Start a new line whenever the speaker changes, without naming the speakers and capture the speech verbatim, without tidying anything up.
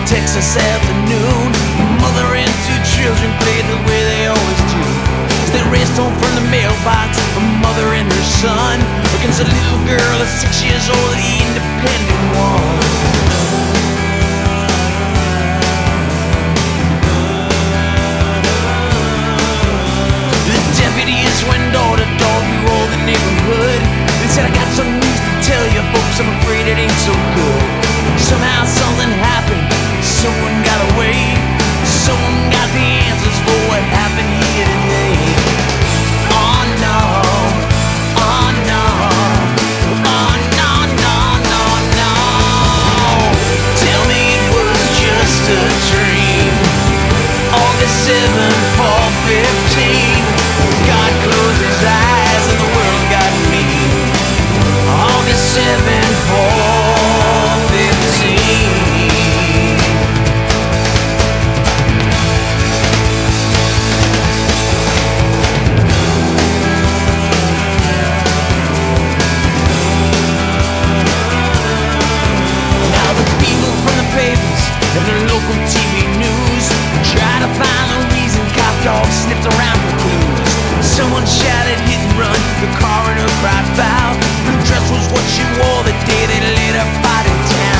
Texas afternoon. Mother and two children played the way they always do. As they raced home from the mailbox, a mother and her son, against a little girl at six years old, the independent one. The deputies went door to door through all the neighborhood. They said, I got some news to tell you folks, I'm afraid it ain't so good. Somehow something happened, someone got away, someone got the answers for what happened here today. Oh no, oh no, oh no, no, no, no. Tell me it was just a dream. August seventh, four fifteen. God closed his eyes and the world got me. August seventh, four fifteen. Now the people from the papers and the local T V news try to find a reason cop dogs sniffed around for clues. Someone shouted hit and run, the coroner cried foul. Blue dress was what she wore the day they laid her body down.